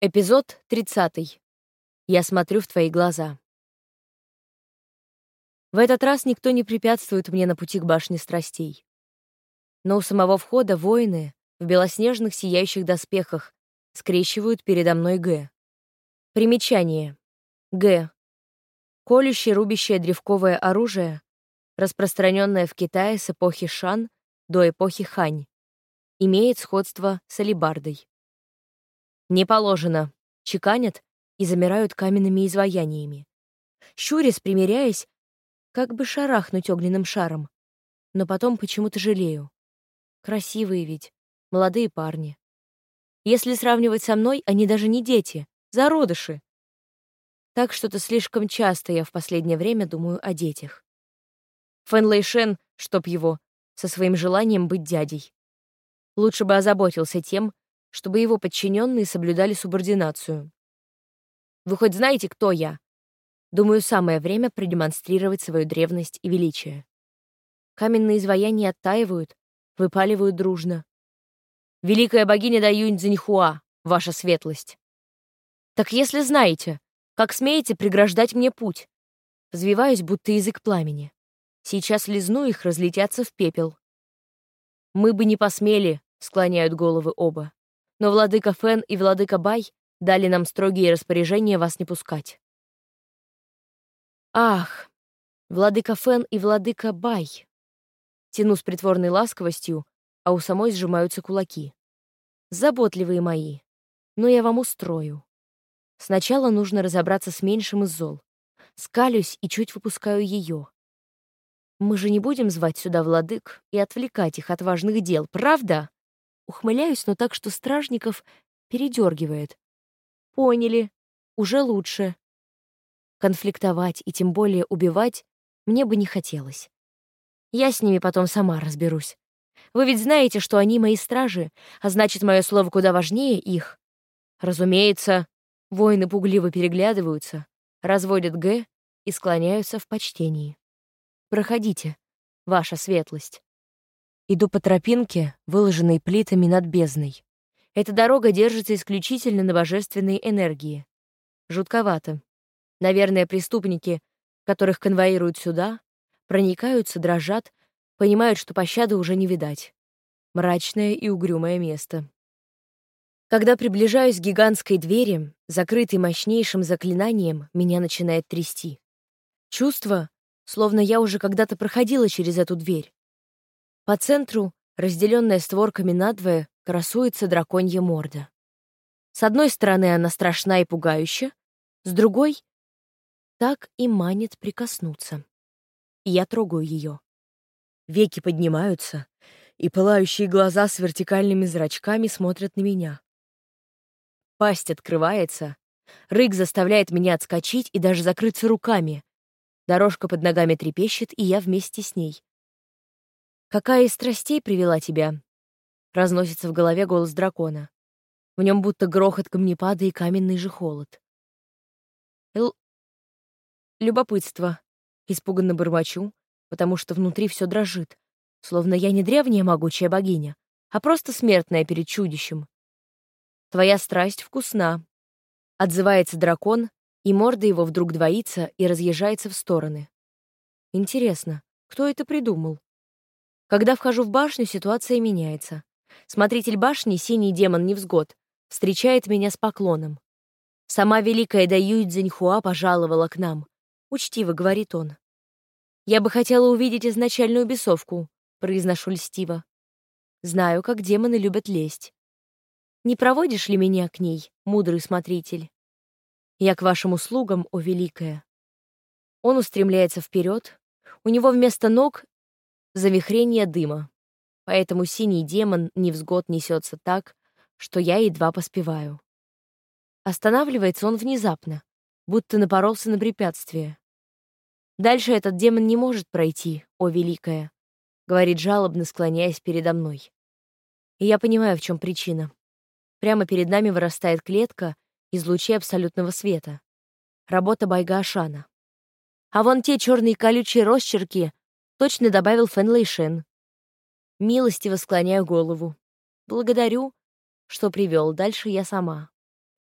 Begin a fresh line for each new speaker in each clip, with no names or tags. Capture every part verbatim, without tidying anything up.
Эпизод тридцатый. Я смотрю в твои глаза. В этот раз никто не препятствует мне на пути к башне страстей. Но у самого входа воины в белоснежных сияющих доспехах скрещивают передо мной Г. Примечание. Г. Колющее рубящее древковое оружие, распространенное в Китае с эпохи Шан до эпохи Хань, имеет сходство с алебардой. Не положено. Чеканят и замирают каменными изваяниями. Щурясь, примиряясь, как бы шарахнуть огненным шаром. Но потом почему-то жалею. Красивые ведь, молодые парни. Если сравнивать со мной, они даже не дети, зародыши. Так что-то слишком часто я в последнее время думаю о детях. Фэн Лэйшэн, чтоб его, со своим желанием быть дядей. Лучше бы озаботился тем, чтобы его подчиненные соблюдали субординацию. Вы хоть знаете, кто я? Думаю, самое время продемонстрировать свою древность и величие. Каменные изваяния оттаивают, выпаливают дружно. Великая богиня Даюнь Цзиньхуа, ваша светлость. Так если знаете, как смеете преграждать мне путь? Взвиваюсь, будто язык пламени. Сейчас лизну их, разлетятся в пепел. Мы бы не посмели, склоняют головы оба. Но владыка Фэн и владыка Бай дали нам строгие распоряжения вас не пускать. Ах, владыка Фэн и владыка Бай. Тяну с притворной ласковостью, а у самой сжимаются кулаки. Заботливые мои, но я вам устрою. Сначала нужно разобраться с меньшим из зол. Скалюсь и чуть выпускаю ее. Мы же не будем звать сюда владык и отвлекать их от важных дел, правда? Ухмыляюсь, но так, что стражников передергивает. Поняли. Уже лучше. Конфликтовать и тем более убивать мне бы не хотелось. Я с ними потом сама разберусь. Вы ведь знаете, что они мои стражи, а значит, мое слово куда важнее их. Разумеется, воины пугливо переглядываются, разводят Г и склоняются в почтении. Проходите, ваша светлость. Иду по тропинке, выложенной плитами над бездной. Эта дорога держится исключительно на божественной энергии. Жутковато. Наверное, преступники, которых конвоируют сюда, проникаются, дрожат, понимают, что пощады уже не видать. Мрачное и угрюмое место. Когда приближаюсь к гигантской двери, закрытой мощнейшим заклинанием, меня начинает трясти. Чувство, словно я уже когда-то проходила через эту дверь. По центру, разделенная створками надвое, красуется драконья морда. С одной стороны она страшна и пугающая, с другой — так и манит прикоснуться. И я трогаю ее. Веки поднимаются, и пылающие глаза с вертикальными зрачками смотрят на меня. Пасть открывается, рык заставляет меня отскочить и даже закрыться руками. Дорожка под ногами трепещет, и я вместе с ней. «Какая из страстей привела тебя?» — разносится в голове голос дракона. В нем будто грохот камнепада и каменный же холод. Л... Любопытство. Испуганно бормочу, потому что внутри все дрожит, словно я не древняя могучая богиня, а просто смертная перед чудищем. «Твоя страсть вкусна», — отзывается дракон, и морда его вдруг двоится и разъезжается в стороны. Интересно, кто это придумал? Когда вхожу в башню, ситуация меняется. Смотритель башни, синий демон Невзгод, встречает меня с поклоном. «Сама великая Даюнь Цзиньхуа пожаловала к нам», — учтиво говорит он. «Я бы хотела увидеть изначальную бесовку», — произношу льстиво. Знаю, как демоны любят лесть. «Не проводишь ли меня к ней, мудрый смотритель?» «Я к вашим услугам, о великая». Он устремляется вперед. У него вместо ног завихрение дыма, поэтому синий демон Невзгод несется так, что я едва поспеваю. Останавливается он внезапно, будто напоролся на препятствие. «Дальше этот демон не может пройти, о великая», — говорит жалобно, склоняясь передо мной. И я понимаю, в чем причина. Прямо перед нами вырастает клетка из лучей абсолютного света. Работа Байга-Ашана. А вон те черные колючие росчерки точно добавил Фэн Лэйшэн. Милостиво склоняю голову. Благодарю, что привел, дальше я сама.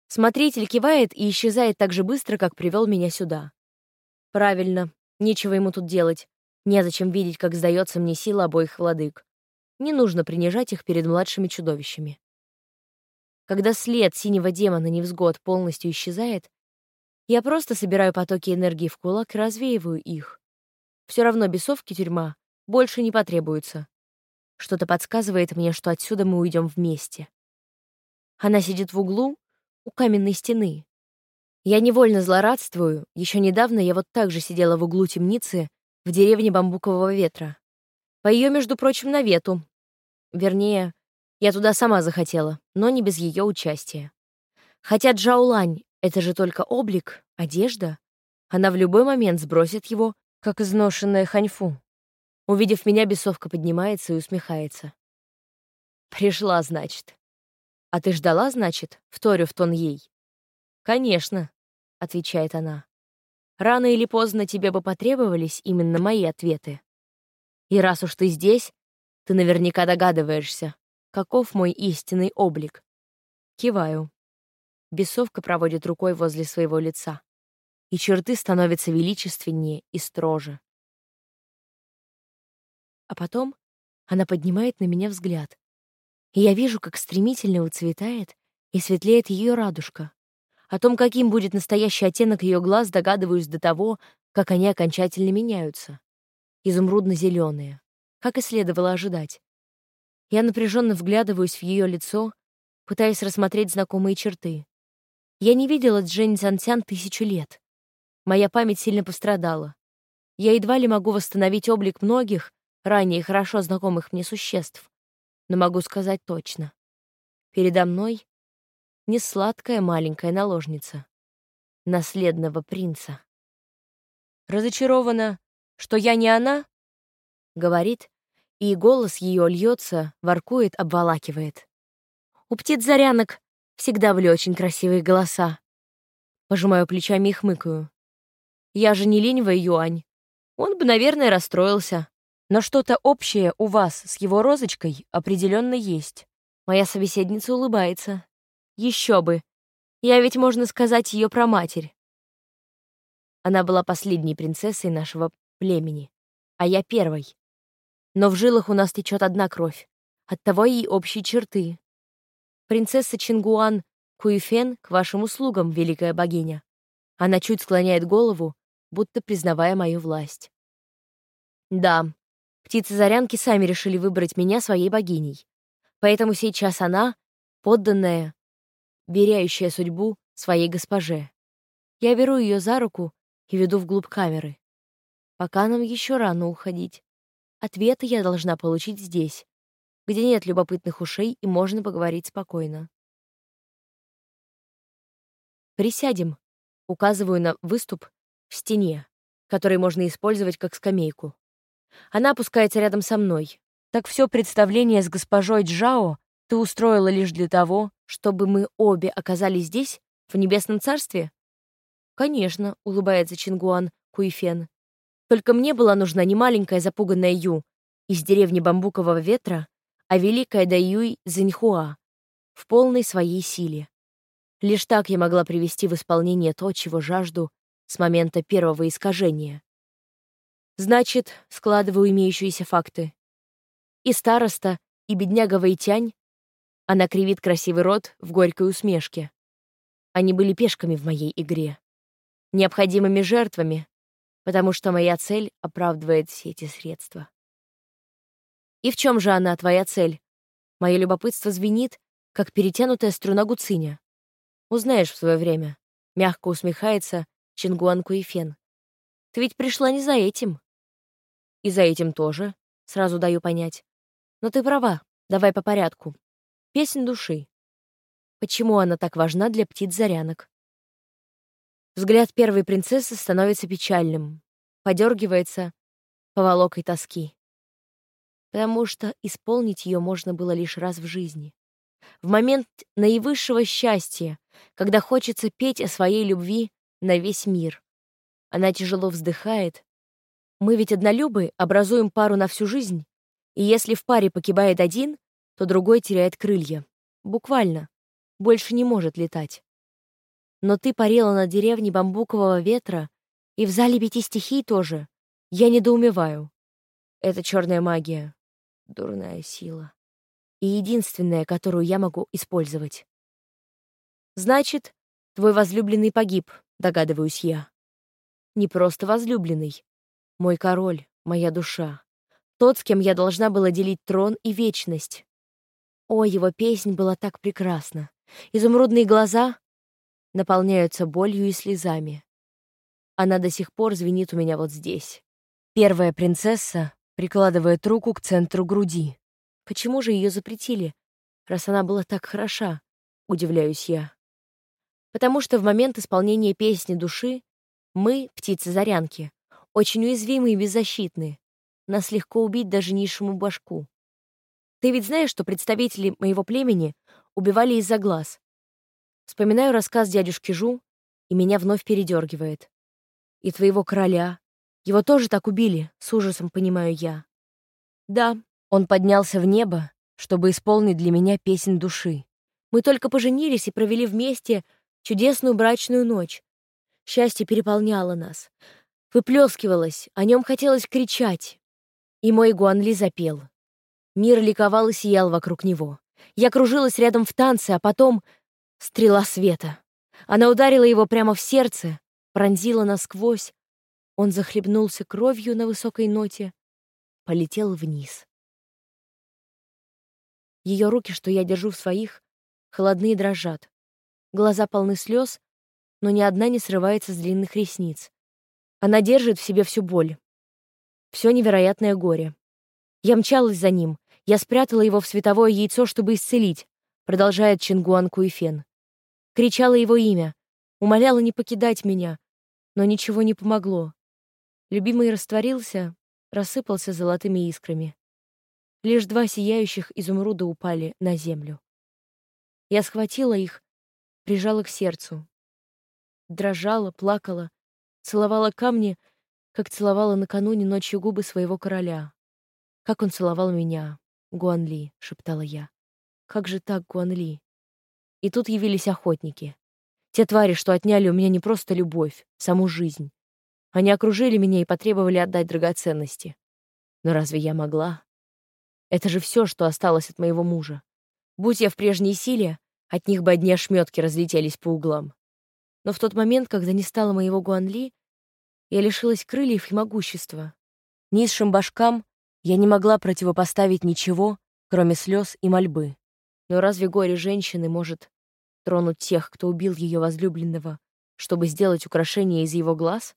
Смотритель кивает и исчезает так же быстро, как привел меня сюда. Правильно, нечего ему тут делать. Незачем видеть, как сдается мне сила обоих владык. Не нужно принижать их перед младшими чудовищами. Когда след синего демона невзгод полностью исчезает, я просто собираю потоки энергии в кулак и развеиваю их. Все равно бесовки тюрьма больше не потребуется. Что-то подсказывает мне, что отсюда мы уйдем вместе. Она сидит в углу, у каменной стены. Я невольно злорадствую. Еще недавно я вот так же сидела в углу темницы в деревне Бамбукового ветра. По ее, между прочим, навету. Вернее, я туда сама захотела, но не без ее участия. Хотя Джаулань — это же только облик, одежда. Она в любой момент сбросит его, как изношенная ханьфу. Увидев меня, бесовка поднимается и усмехается. «Пришла, значит. А ты ждала, значит?» — вторю в тон ей. «Конечно», — отвечает она. «Рано или поздно тебе бы потребовались именно мои ответы. И раз уж ты здесь, ты наверняка догадываешься, каков мой истинный облик». Киваю. Бесовка проводит рукой возле своего лица, и черты становятся величественнее и строже. А потом она поднимает на меня взгляд, и я вижу, как стремительно выцветает и светлеет ее радужка. О том, каким будет настоящий оттенок ее глаз, догадываюсь до того, как они окончательно меняются. Изумрудно-зеленые, как и следовало ожидать. Я напряженно вглядываюсь в ее лицо, пытаясь рассмотреть знакомые черты. Я не видела Джэнь Цзянцян тысячу лет. Моя память сильно пострадала. Я едва ли могу восстановить облик многих, ранее хорошо знакомых мне существ, но могу сказать точно. Передо мной не сладкая маленькая наложница наследного принца. Разочарована, что я не она, говорит, и голос ее льется, воркует, обволакивает. У птиц-зарянок всегда были очень красивые голоса. Пожимаю плечами и хмыкаю. Я же не ленивая юань. Он бы, наверное, расстроился. Но что-то общее у вас с его розочкой определенно есть. Моя собеседница улыбается. Еще бы. Я ведь, можно сказать, ее праматерь. Она была последней принцессой нашего племени, а я первой. Но в жилах у нас течет одна кровь. Оттого и общие черты. Принцесса Чингуан Куйфен к вашим услугам, великая богиня. Она чуть склоняет голову, будто признавая мою власть. Да, птицы-зарянки сами решили выбрать меня своей богиней. Поэтому сейчас она — подданная, веряющая судьбу своей госпоже. Я беру ее за руку и веду вглубь камеры. Пока нам еще рано уходить. Ответы я должна получить здесь, где нет любопытных ушей и можно поговорить спокойно. «Присядем», — указываю на выступ в стене, который можно использовать как скамейку. Она опускается рядом со мной. Так все представление с госпожой Джао ты устроила лишь для того, чтобы мы обе оказались здесь, в Небесном Царстве? Конечно, улыбается Чингуан Куйфен. Только мне была нужна не маленькая запуганная Ю из деревни Бамбукового ветра, а великая Даюй Цзиньхуа в полной своей силе. Лишь так я могла привести в исполнение то, чего жажду с момента первого искажения. Значит, складываю имеющиеся факты. И староста, и бедняга Вэйтянь, она кривит красивый рот в горькой усмешке. Они были пешками в моей игре. Необходимыми жертвами, потому что моя цель оправдывает все эти средства. И в чем же она, твоя цель? Мое любопытство звенит, как перетянутая струна гуциня. Узнаешь в свое время. Мягко усмехается Чингуан Куйфен. Ты ведь пришла не за этим. И за этим тоже, сразу даю понять. Но ты права, давай по порядку. Песнь души. Почему она так важна для птиц-зарянок? Взгляд первой принцессы становится печальным, подергивается поволокой тоски. Потому что исполнить ее можно было лишь раз в жизни. В момент наивысшего счастья, когда хочется петь о своей любви на весь мир. Она тяжело вздыхает. Мы ведь однолюбы, образуем пару на всю жизнь, и если в паре погибает один, то другой теряет крылья. Буквально. Больше не может летать. Но ты парила над деревней бамбукового ветра и в зале пяти стихий тоже. Я недоумеваю. Это черная магия. Дурная сила. И единственная, которую я могу использовать. Значит, твой возлюбленный погиб, догадываюсь я. Не просто возлюбленный. Мой король, моя душа. Тот, с кем я должна была делить трон и вечность. О, его песнь была так прекрасна. Изумрудные глаза наполняются болью и слезами. Она до сих пор звенит у меня вот здесь. Первая принцесса прикладывает руку к центру груди. Почему же ее запретили, раз она была так хороша? Удивляюсь я. Потому что в момент исполнения песни души мы, птицы-зарянки, очень уязвимы и беззащитны. Нас легко убить даже низшему башку. Ты ведь знаешь, что представители моего племени убивали из-за глаз? Вспоминаю рассказ дядюшки Жу, и меня вновь передергивает. И твоего короля. Его тоже так убили, с ужасом понимаю я. Да, он поднялся в небо, чтобы исполнить для меня песнь души. Мы только поженились и провели вместе чудесную брачную ночь. Счастье переполняло нас. Выплескивалось, о нем хотелось кричать. И мой Гуанли запел. Мир ликовал и сиял вокруг него. Я кружилась рядом в танце, а потом стрела света. Она ударила его прямо в сердце, пронзила насквозь. Он захлебнулся кровью на высокой ноте, полетел вниз. Ее руки, что я держу в своих, холодные дрожат. Глаза полны слез, но ни одна не срывается с длинных ресниц. Она держит в себе всю боль, все невероятное горе. Я мчалась за ним, я спрятала его в световое яйцо, чтобы исцелить, продолжает Чингуан Куйфен. Кричала его имя, умоляла не покидать меня, но ничего не помогло. Любимый растворился, рассыпался золотыми искрами. Лишь два сияющих изумруда упали на землю. Я схватила их, прижала к сердцу. Дрожала, плакала, целовала камни, как целовала накануне ночью губы своего короля. Как он целовал меня, Гуанли, шептала я. Как же так, Гуанли? И тут явились охотники. Те твари, что отняли у меня не просто любовь, саму жизнь. Они окружили меня и потребовали отдать драгоценности. Но разве я могла? Это же все, что осталось от моего мужа. Будь я в прежней силе, от них бы одни ошметки разлетелись по углам. Но в тот момент, когда не стало моего Гуанли, я лишилась крыльев и могущества. Низшим башкам я не могла противопоставить ничего, кроме слез и мольбы. Но разве горе женщины может тронуть тех, кто убил ее возлюбленного, чтобы сделать украшение из его глаз?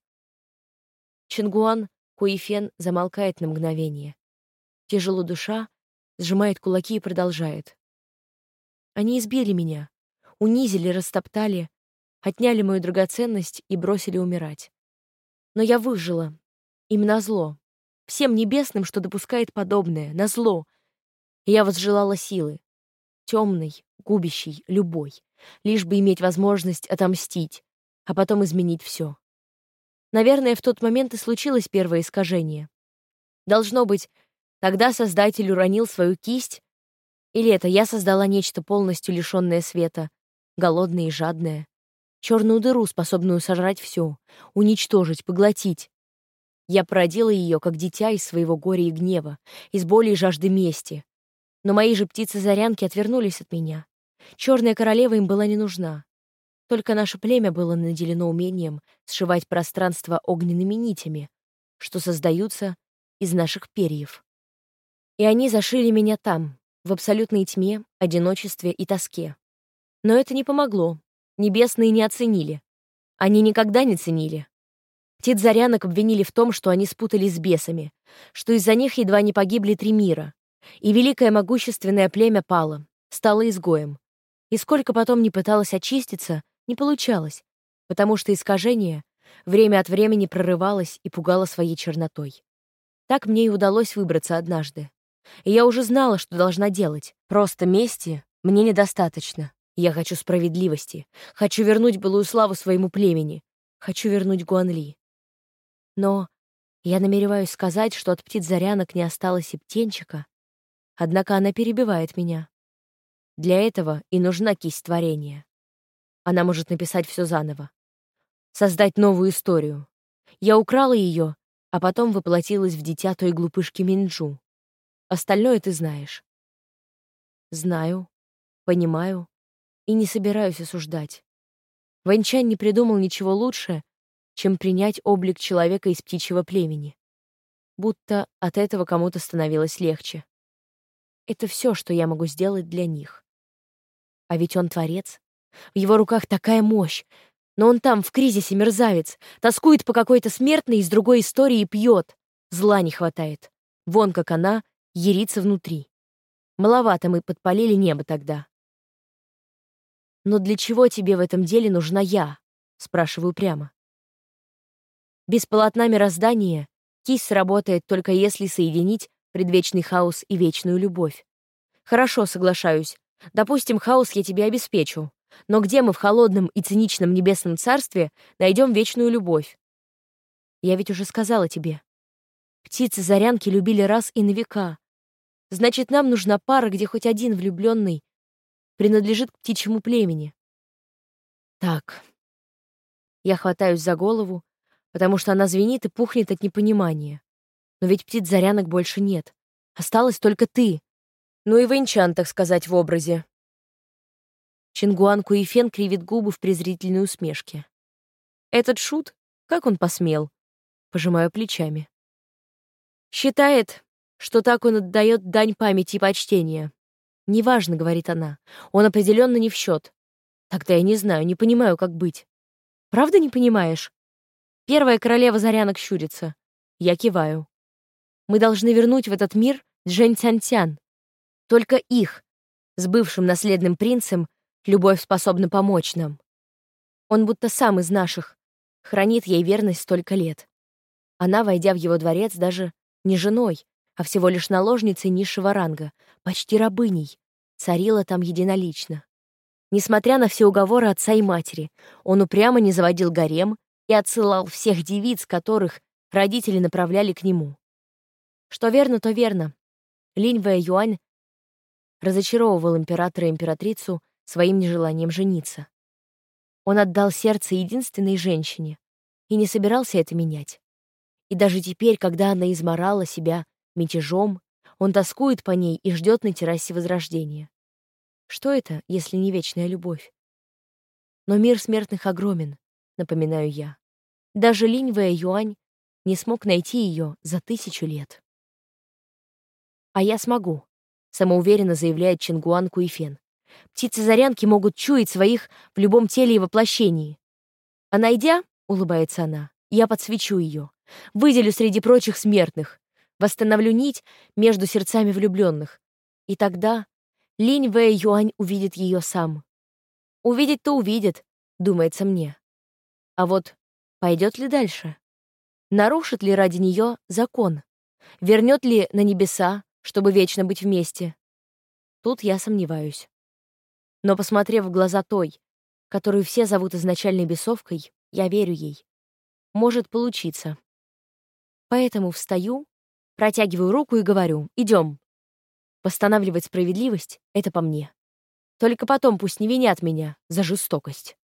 Чингуан Куйфен замолкает на мгновение. Тяжело душа, сжимает кулаки и продолжает. Они избили меня, унизили, растоптали, отняли мою драгоценность и бросили умирать. Но я выжила. Им назло. Всем небесным, что допускает подобное, назло. И я возжелала силы. Темной, губящей, любой. Лишь бы иметь возможность отомстить, а потом изменить все. Наверное, в тот момент и случилось первое искажение. Должно быть, тогда Создатель уронил свою кисть, или это я создала нечто полностью лишенное света, голодное и жадное, черную дыру, способную сожрать все, уничтожить, поглотить. Я породила ее, как дитя из своего горя и гнева, из боли и жажды мести. Но мои же птицы-зарянки отвернулись от меня. Черная королева им была не нужна. Только наше племя было наделено умением сшивать пространство огненными нитями, что создаются из наших перьев. И они зашили меня там, в абсолютной тьме, одиночестве и тоске. Но это не помогло. Небесные не оценили. Они никогда не ценили. Птиц-зарянок обвинили в том, что они спутались с бесами, что из-за них едва не погибли три мира, и великое могущественное племя пало, стало изгоем. И сколько потом не пыталась очиститься, не получалось, потому что искажение время от времени прорывалось и пугало своей чернотой. Так мне и удалось выбраться однажды. И я уже знала, что должна делать. Просто мести мне недостаточно. Я хочу справедливости. Хочу вернуть былую славу своему племени. Хочу вернуть Гуанли. Но я намереваюсь сказать, что от птиц-зарянок не осталось и птенчика. Однако она перебивает меня. Для этого и нужна кисть творения. Она может написать все заново. Создать новую историю. Я украла ее, а потом воплотилась в дитя той глупышки Минджу. Остальное ты знаешь. Знаю, понимаю и не собираюсь осуждать. Вэньчан не придумал ничего лучше, чем принять облик человека из птичьего племени. Будто от этого кому-то становилось легче. Это все, что я могу сделать для них. А ведь он творец. В его руках такая мощь. Но он там, в кризисе, мерзавец. Тоскует по какой-то смертной из другой истории и пьет. Зла не хватает. Вон как она ярится внутри. Маловато мы подпалили небо тогда. «Но для чего тебе в этом деле нужна я?» — спрашиваю прямо. Без полотна мироздания кисть сработает только если соединить предвечный хаос и вечную любовь. Хорошо, соглашаюсь. Допустим, хаос я тебе обеспечу. Но где мы в холодном и циничном небесном царстве найдем вечную любовь? Я ведь уже сказала тебе. Птицы-зарянки любили раз и на века. Значит, нам нужна пара, где хоть один влюбленный принадлежит к птичьему племени. Так. Я хватаюсь за голову, потому что она звенит и пухнет от непонимания. Но ведь птиц-зарянок больше нет. Осталась только ты. Ну и Вэньчан, так сказать, в образе. Чингуан Куйфен кривит губы в презрительной усмешке. Этот шут? Как он посмел? Пожимаю плечами. Считает, что так он отдает дань памяти и почтения. «Неважно», — говорит она, — «он определенно не в счет». Тогда я не знаю, не понимаю, как быть. Правда не понимаешь? Первая королева зарянок щурится. Я киваю. Мы должны вернуть в этот мир Джэнь Цянь-Цян. Только их, с бывшим наследным принцем, любовь способна помочь нам. Он будто сам из наших, хранит ей верность столько лет. Она, войдя в его дворец, даже не женой, а всего лишь наложницей низшего ранга, почти рабыней, царила там единолично. Несмотря на все уговоры отца и матери, он упрямо не заводил гарем и отсылал всех девиц, которых родители направляли к нему. Что верно, то верно. Линь Вэйюань разочаровывал императора и императрицу своим нежеланием жениться. Он отдал сердце единственной женщине и не собирался это менять. И даже теперь, когда она изморала себя мятежом, он тоскует по ней и ждет на террасе возрождения. Что это, если не вечная любовь? Но мир смертных огромен, напоминаю я. Даже Линь Вэйюань не смог найти ее за тысячу лет. А я смогу, самоуверенно заявляет Чингуан Куйфен. Птицы-зарянки могут чуять своих в любом теле и воплощении. А найдя, улыбается она, я подсвечу ее, выделю среди прочих смертных, восстановлю нить между сердцами влюбленных. И тогда Линь Вэйюань увидит ее сам. Увидеть-то увидит, думается мне. А вот пойдет ли дальше? Нарушит ли ради нее закон? Вернет ли на небеса, чтобы вечно быть вместе? Тут я сомневаюсь. Но, посмотрев в глаза той, которую все зовут изначальной бесовкой, я верю ей. Может получиться. Поэтому встаю, протягиваю руку и говорю: «Идем». Восстанавливать справедливость — это по мне. Только потом пусть не винят меня за жестокость.